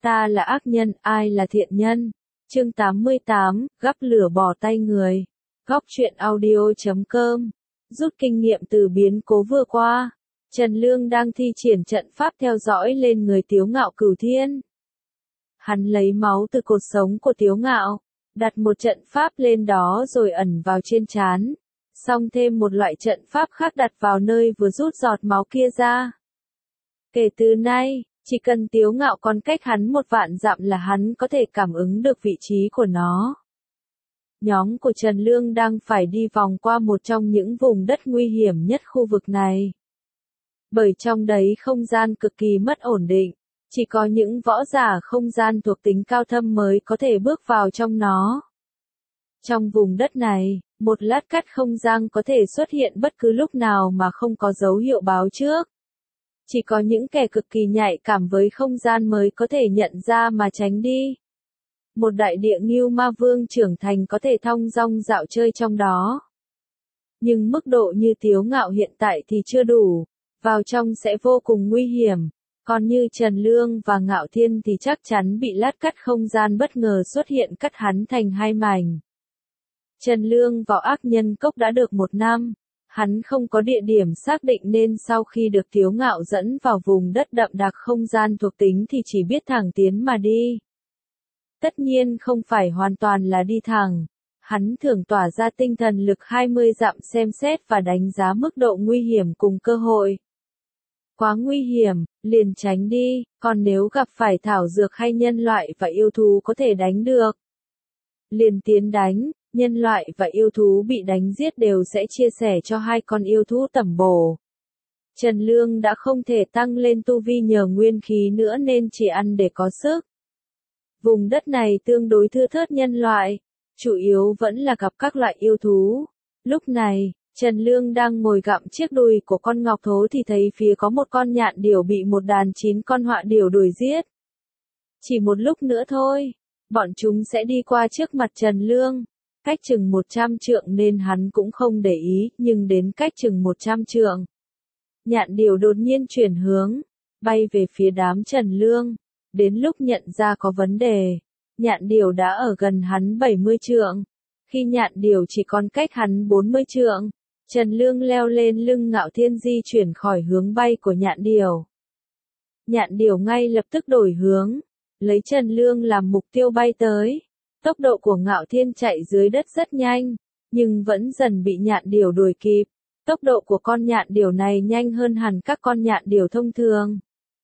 Ta là ác nhân, ai là thiện nhân? Chương 88, gắp lửa bỏ tay người. Góc truyện audio.com. Rút kinh nghiệm từ biến cố vừa qua, Trần Lương đang thi triển trận pháp theo dõi lên người Tiếu Ngạo Cửu Thiên. Hắn lấy máu từ cột sống của Tiếu Ngạo, đặt một trận pháp lên đó rồi ẩn vào trên trán, xong thêm một loại trận pháp khác đặt vào nơi vừa rút giọt máu kia ra. Kể từ nay, chỉ cần Tiếu Ngạo còn cách hắn 1.000 dặm là hắn có thể cảm ứng được vị trí của nó. Nhóm của Trần Lương đang phải đi vòng qua một trong những vùng đất nguy hiểm nhất khu vực này. Bởi trong đấy không gian cực kỳ mất ổn định, chỉ có những võ giả không gian thuộc tính cao thâm mới có thể bước vào trong nó. Trong vùng đất này, một lát cắt không gian có thể xuất hiện bất cứ lúc nào mà không có dấu hiệu báo trước. Chỉ có những kẻ cực kỳ nhạy cảm với không gian mới có thể nhận ra mà tránh đi. Một đại địa Ngưu Ma Vương trưởng thành có thể thong dong dạo chơi trong đó. Nhưng mức độ như Tiếu Ngạo hiện tại thì chưa đủ, vào trong sẽ vô cùng nguy hiểm, còn như Trần Lương và Ngạo Thiên thì chắc chắn bị lát cắt không gian bất ngờ xuất hiện cắt hắn thành hai mảnh. Trần Lương vào ác nhân cốc đã được 1 năm. Hắn không có địa điểm xác định nên sau khi được Tiếu Ngạo dẫn vào vùng đất đậm đặc không gian thuộc tính thì chỉ biết thẳng tiến mà đi. Tất nhiên không phải hoàn toàn là đi thẳng. Hắn thường tỏa ra tinh thần lực 20 dặm xem xét và đánh giá mức độ nguy hiểm cùng cơ hội. Quá nguy hiểm, liền tránh đi, còn nếu gặp phải thảo dược hay nhân loại và yêu thú có thể đánh được, liền tiến đánh. Nhân loại và yêu thú bị đánh giết đều sẽ chia sẻ cho 2 con yêu thú tẩm bổ. Trần Lương đã không thể tăng lên tu vi nhờ nguyên khí nữa nên chỉ ăn để có sức. Vùng đất này tương đối thưa thớt nhân loại, chủ yếu vẫn là gặp các loại yêu thú. Lúc này, Trần Lương đang ngồi gặm chiếc đùi của con ngọc thố thì thấy phía có một con nhạn điểu bị một đàn 9 con họa điểu đuổi giết. Chỉ một lúc nữa thôi, bọn chúng sẽ đi qua trước mặt Trần Lương. Cách chừng 100 trượng nên hắn cũng không để ý, nhưng đến cách chừng 100 trượng. Nhạn điểu đột nhiên chuyển hướng, bay về phía đám Trần Lương. Đến lúc nhận ra có vấn đề, nhạn điểu đã ở gần hắn 70 trượng. Khi nhạn điểu chỉ còn cách hắn 40 trượng, Trần Lương leo lên lưng Ngạo Thiên di chuyển khỏi hướng bay của nhạn điểu. Nhạn điểu ngay lập tức đổi hướng, lấy Trần Lương làm mục tiêu bay tới. Tốc độ của Ngạo Thiên chạy dưới đất rất nhanh, nhưng vẫn dần bị nhạn điểu đuổi kịp. Tốc độ của con nhạn điểu này nhanh hơn hẳn các con nhạn điểu thông thường.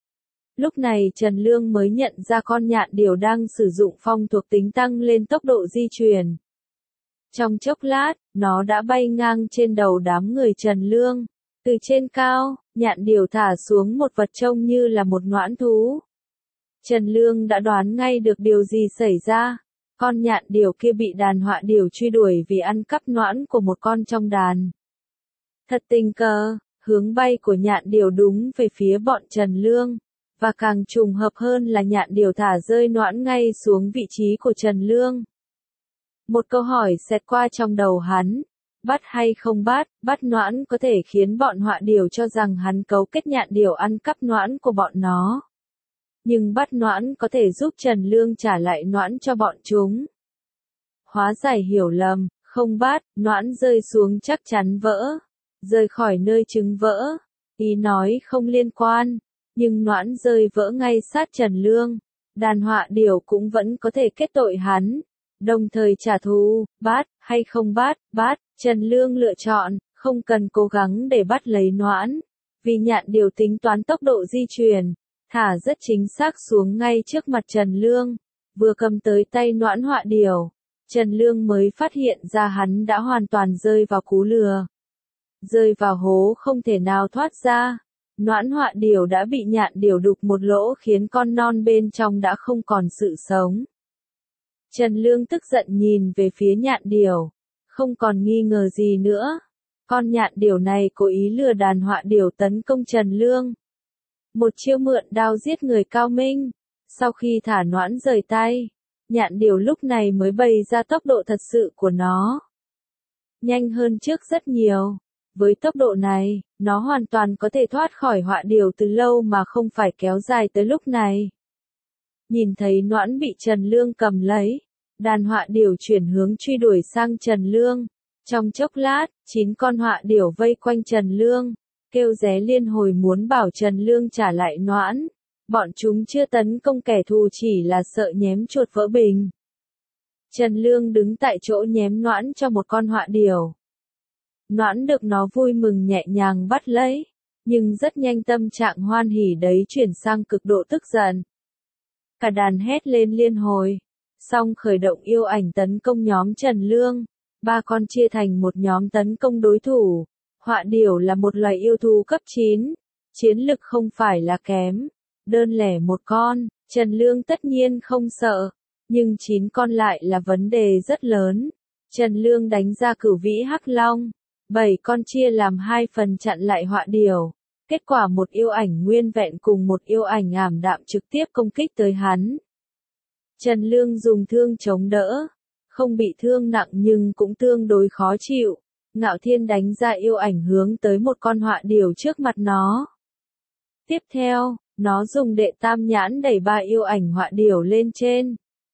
Lúc này Trần Lương mới nhận ra con nhạn điểu đang sử dụng phong thuộc tính tăng lên tốc độ di chuyển. Trong chốc lát, nó đã bay ngang trên đầu đám người Trần Lương. Từ trên cao, nhạn điểu thả xuống một vật trông như là một noãn thú. Trần Lương đã đoán ngay được điều gì xảy ra. Con nhạn điểu kia bị đàn họa điểu truy đuổi vì ăn cắp noãn của một con trong đàn. Thật tình cờ, hướng bay của nhạn điểu đúng về phía bọn Trần Lương, và càng trùng hợp hơn là nhạn điểu thả rơi noãn ngay xuống vị trí của Trần Lương. Một câu hỏi xẹt qua trong đầu hắn, bắt hay không bắt noãn có thể khiến bọn họa điểu cho rằng hắn cấu kết nhạn điểu ăn cắp noãn của bọn nó. Nhưng bắt noãn có thể giúp Trần Lương trả lại noãn cho bọn chúng. Hóa giải hiểu lầm, không bắt, noãn rơi xuống chắc chắn vỡ. Rơi khỏi nơi trứng vỡ. Ý nói không liên quan, nhưng noãn rơi vỡ ngay sát Trần Lương. Đàn họa điểu cũng vẫn có thể kết tội hắn, đồng thời trả thù. Bắt hay không bắt, Trần Lương lựa chọn, không cần cố gắng để bắt lấy noãn. Vì nhạn điểu tính toán tốc độ di chuyển, thả rất chính xác xuống ngay trước mặt Trần Lương, vừa cầm tới tay noãn họa điểu, Trần Lương mới phát hiện ra hắn đã hoàn toàn rơi vào cú lừa. Rơi vào hố không thể nào thoát ra, noãn họa điểu đã bị nhạn điểu đục một lỗ khiến con non bên trong đã không còn sự sống. Trần Lương tức giận nhìn về phía nhạn điểu, không còn nghi ngờ gì nữa. Con nhạn điểu này cố ý lừa đàn họa điểu tấn công Trần Lương. Một chiêu mượn đao giết người cao minh. Sau khi thả noãn rời tay, nhạn điểu lúc này mới bày ra tốc độ thật sự của nó. Nhanh hơn trước rất nhiều. Với tốc độ này, nó hoàn toàn có thể thoát khỏi họa điểu từ lâu mà không phải kéo dài tới lúc này. Nhìn thấy Noãn bị Trần Lương cầm lấy, đàn họa điểu chuyển hướng truy đuổi sang Trần Lương. Trong chốc lát, 9 con họa điểu vây quanh Trần Lương, kêu ré liên hồi muốn bảo Trần Lương trả lại Noãn. Bọn chúng chưa tấn công kẻ thù, chỉ là sợ nhém chuột vỡ bình. Trần Lương đứng tại chỗ nhém Noãn cho một con họa điểu. Noãn được nó vui mừng nhẹ nhàng bắt lấy, nhưng rất nhanh tâm trạng hoan hỉ đấy chuyển sang cực độ tức giận. Cả đàn hét lên liên hồi, xong khởi động yêu ảnh tấn công nhóm Trần Lương. 3 con chia thành một nhóm tấn công đối thủ. Họa điểu là một loài yêu thú cấp 9, chiến lực không phải là kém. Đơn lẻ một con, Trần Lương tất nhiên không sợ, nhưng 9 con lại là vấn đề rất lớn. Trần Lương đánh ra Cửu Vĩ Hắc Long, 7 con chia làm 2 phần chặn lại họa điểu. Kết quả một yêu ảnh nguyên vẹn cùng một yêu ảnh ảm đạm trực tiếp công kích tới hắn. Trần Lương dùng thương chống đỡ, không bị thương nặng nhưng cũng tương đối khó chịu. Ngạo Thiên đánh ra yêu ảnh hướng tới một con họa điểu trước mặt nó. Tiếp theo, nó dùng đệ tam nhãn đẩy 3 yêu ảnh họa điểu lên trên,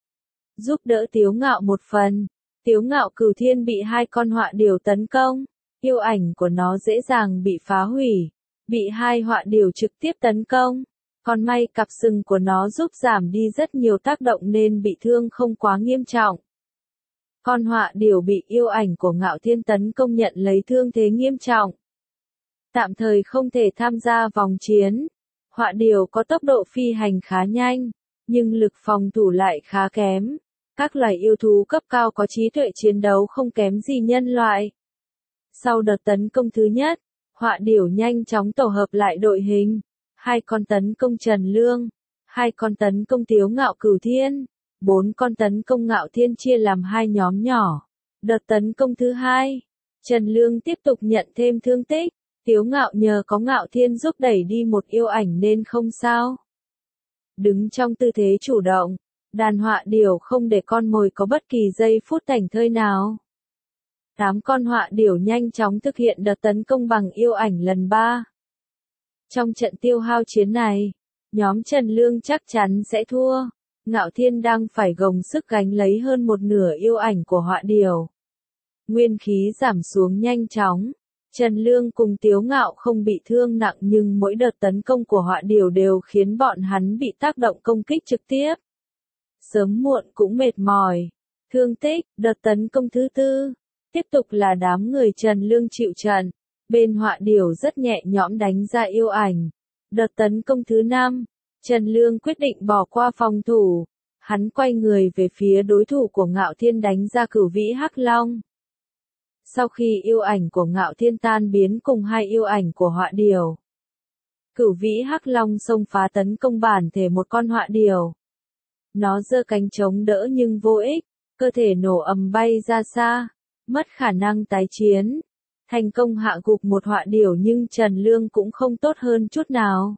giúp đỡ Tiếu Ngạo một phần. Tiếu Ngạo Cửu Thiên bị 2 con họa điểu tấn công, yêu ảnh của nó dễ dàng bị phá hủy, bị 2 họa điểu trực tiếp tấn công. Còn may cặp sừng của nó giúp giảm đi rất nhiều tác động nên bị thương không quá nghiêm trọng. Con họa điểu bị yêu ảnh của Ngạo Thiên tấn công nhận lấy thương thế nghiêm trọng, tạm thời không thể tham gia vòng chiến. Họa điểu có tốc độ phi hành khá nhanh, nhưng lực phòng thủ lại khá kém. Các loài yêu thú cấp cao có trí tuệ chiến đấu không kém gì nhân loại. Sau đợt tấn công thứ nhất, họa điểu nhanh chóng tổ hợp lại đội hình. 2 con tấn công Trần Lương, 2 con tấn công Tiếu Ngạo Cửu Thiên, 4 con tấn công Ngạo Thiên chia làm 2 nhóm nhỏ. Đợt tấn công thứ hai, Trần Lương tiếp tục nhận thêm thương tích. Tiếu Ngạo nhờ có Ngạo Thiên giúp đẩy đi một yêu ảnh nên không sao. Đứng trong tư thế chủ động, đàn họa điểu không để con mồi có bất kỳ giây phút thảnh thơi nào. 8 con họa điểu nhanh chóng thực hiện đợt tấn công bằng yêu ảnh lần 3. Trong trận tiêu hao chiến này, nhóm Trần Lương chắc chắn sẽ thua. Ngạo Thiên đang phải gồng sức gánh lấy hơn một nửa yêu ảnh của họa điểu. Nguyên khí giảm xuống nhanh chóng. Trần Lương cùng Tiếu Ngạo không bị thương nặng nhưng mỗi đợt tấn công của họa điểu đều khiến bọn hắn bị tác động công kích trực tiếp. Sớm muộn cũng mệt mỏi. Thương tích, đợt tấn công thứ tư. Tiếp tục là đám người Trần Lương chịu trận. Bên họa điểu rất nhẹ nhõm đánh ra yêu ảnh. Đợt tấn công thứ 5, Trần Lương quyết định bỏ qua phòng thủ. Hắn quay người về phía đối thủ của Ngạo Thiên đánh ra Cửu Vĩ Hắc Long. Sau khi yêu ảnh của Ngạo Thiên tan biến cùng 2 yêu ảnh của họa điểu, Cửu Vĩ Hắc Long xông phá tấn công bản thể một con họa điểu. Nó giơ cánh chống đỡ nhưng vô ích, cơ thể nổ ầm bay ra xa, mất khả năng tái chiến. Thành công hạ gục một họa điểu nhưng Trần Lương cũng không tốt hơn chút nào.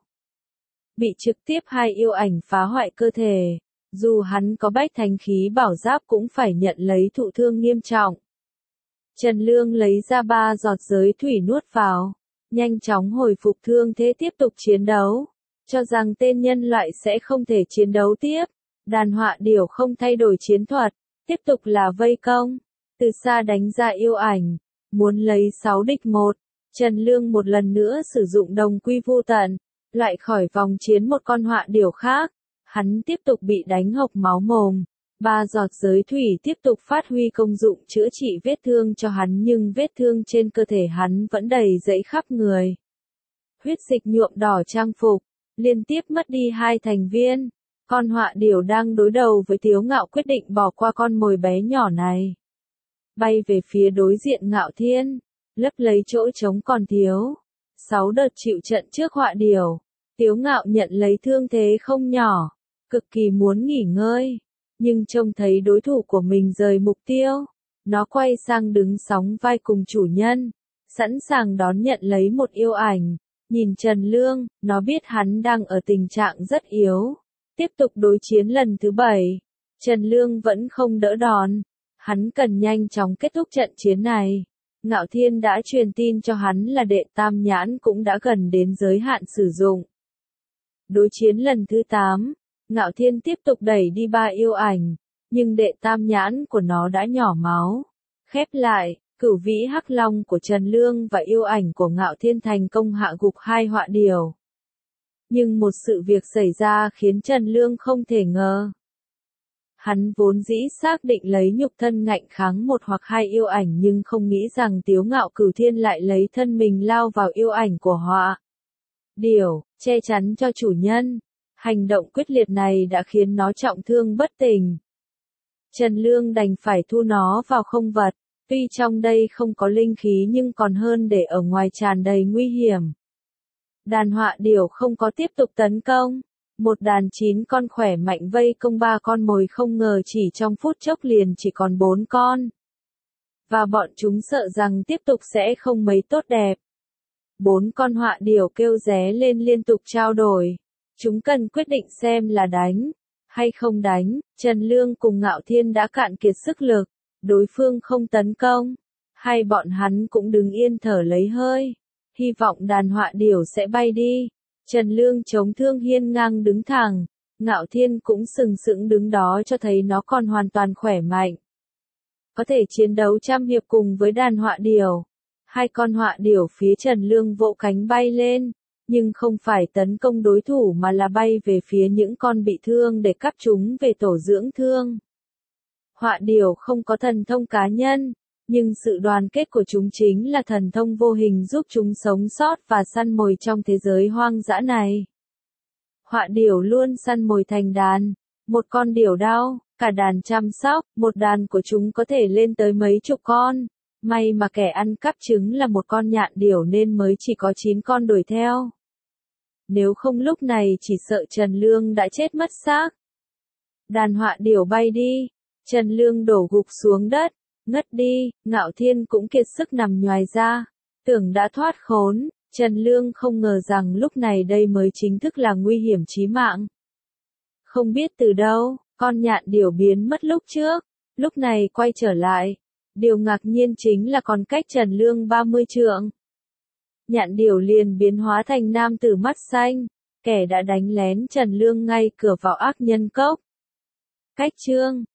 Bị trực tiếp 2 yêu ảnh phá hoại cơ thể, dù hắn có bách thánh khí bảo giáp cũng phải nhận lấy thụ thương nghiêm trọng. Trần Lương lấy ra 3 giọt giới thủy nuốt vào, nhanh chóng hồi phục thương thế tiếp tục chiến đấu, cho rằng tên nhân loại sẽ không thể chiến đấu tiếp. Đàn họa điểu không thay đổi chiến thuật, tiếp tục là vây công, từ xa đánh ra yêu ảnh, muốn lấy 6 địch 1. Trần Lương một lần nữa sử dụng đồng quy vu tận, loại khỏi vòng chiến một con họa điểu khác. Hắn tiếp tục bị đánh hộc máu mồm. 3 giọt giới thủy tiếp tục phát huy công dụng chữa trị vết thương cho hắn nhưng vết thương trên cơ thể hắn vẫn đầy rẫy khắp người. Huyết dịch nhuộm đỏ trang phục, liên tiếp mất đi 2 thành viên. Con họa điểu đang đối đầu với Tiếu Ngạo quyết định bỏ qua con mồi bé nhỏ này. Bay về phía đối diện Ngạo Thiên, lấp lấy chỗ trống còn thiếu. 6 đợt chịu trận trước họa điểu, Tiếu Ngạo nhận lấy thương thế không nhỏ, cực kỳ muốn nghỉ ngơi. Nhưng trông thấy đối thủ của mình rời mục tiêu, nó quay sang đứng sóng vai cùng chủ nhân, sẵn sàng đón nhận lấy một yêu ảnh. Nhìn Trần Lương, nó biết hắn đang ở tình trạng rất yếu. Tiếp tục đối chiến lần thứ 7, Trần Lương vẫn không đỡ đòn. Hắn cần nhanh chóng kết thúc trận chiến này. Ngạo Thiên đã truyền tin cho hắn là đệ tam nhãn cũng đã gần đến giới hạn sử dụng. Đối chiến lần thứ 8, Ngạo Thiên tiếp tục đẩy đi ba yêu ảnh, nhưng đệ tam nhãn của nó đã nhỏ máu. Khép lại, Cửu Vĩ Hắc Long của Trần Lương và yêu ảnh của Ngạo Thiên thành công hạ gục hai họa điểu. Nhưng một sự việc xảy ra khiến Trần Lương không thể ngờ. Hắn vốn dĩ xác định lấy nhục thân ngạnh kháng một hoặc hai yêu ảnh nhưng không nghĩ rằng Tiếu Ngạo Cửu Thiên lại lấy thân mình lao vào yêu ảnh của họa điểu, che chắn cho chủ nhân. Hành động quyết liệt này đã khiến nó trọng thương bất tỉnh. Trần Lương đành phải thu nó vào không vật, tuy trong đây không có linh khí nhưng còn hơn để ở ngoài tràn đầy nguy hiểm. Đàn họa điểu không có tiếp tục tấn công. Một đàn 9 con khỏe mạnh vây công 3 con mồi không ngờ chỉ trong phút chốc liền chỉ còn 4 con. Và bọn chúng sợ rằng tiếp tục sẽ không mấy tốt đẹp. 4 con họa điểu kêu ré lên liên tục trao đổi. Chúng cần quyết định xem là đánh hay không đánh. Trần Lương cùng Ngạo Thiên đã cạn kiệt sức lực. Đối phương không tấn công. Hay bọn hắn cũng đứng yên thở lấy hơi. Hy vọng đàn họa điểu sẽ bay đi. Trần Lương chống thương hiên ngang đứng thẳng. Ngạo Thiên cũng sừng sững đứng đó cho thấy nó còn hoàn toàn khỏe mạnh. Có thể chiến đấu trăm hiệp cùng với đàn họa điểu. Hai con họa điểu phía Trần Lương vỗ cánh bay lên. Nhưng không phải tấn công đối thủ mà là bay về phía những con bị thương để cắp chúng về tổ dưỡng thương. Họa điểu không có thần thông cá nhân, nhưng sự đoàn kết của chúng chính là thần thông vô hình giúp chúng sống sót và săn mồi trong thế giới hoang dã này. Họa điểu luôn săn mồi thành đàn, một con điểu đau, cả đàn chăm sóc, một đàn của chúng có thể lên tới mấy chục con. May mà kẻ ăn cắp trứng là một con nhạn điểu nên mới chỉ có 9 con đuổi theo. Nếu không lúc này chỉ sợ Trần Lương đã chết mất xác. Đàn họa điểu bay đi, Trần Lương đổ gục xuống đất, ngất đi. Ngạo Thiên cũng kiệt sức nằm nhoài ra, tưởng đã thoát khốn. Trần Lương không ngờ rằng lúc này đây mới chính thức là nguy hiểm chí mạng. Không biết từ đâu, con nhạn điểu biến mất lúc trước, lúc này quay trở lại. Điều ngạc nhiên chính là còn cách Trần Lương 30 trượng. Nhạn điểu liền biến hóa thành nam tử mắt xanh, kẻ đã đánh lén Trần Lương ngay cửa vào ác nhân cốc. Cách chương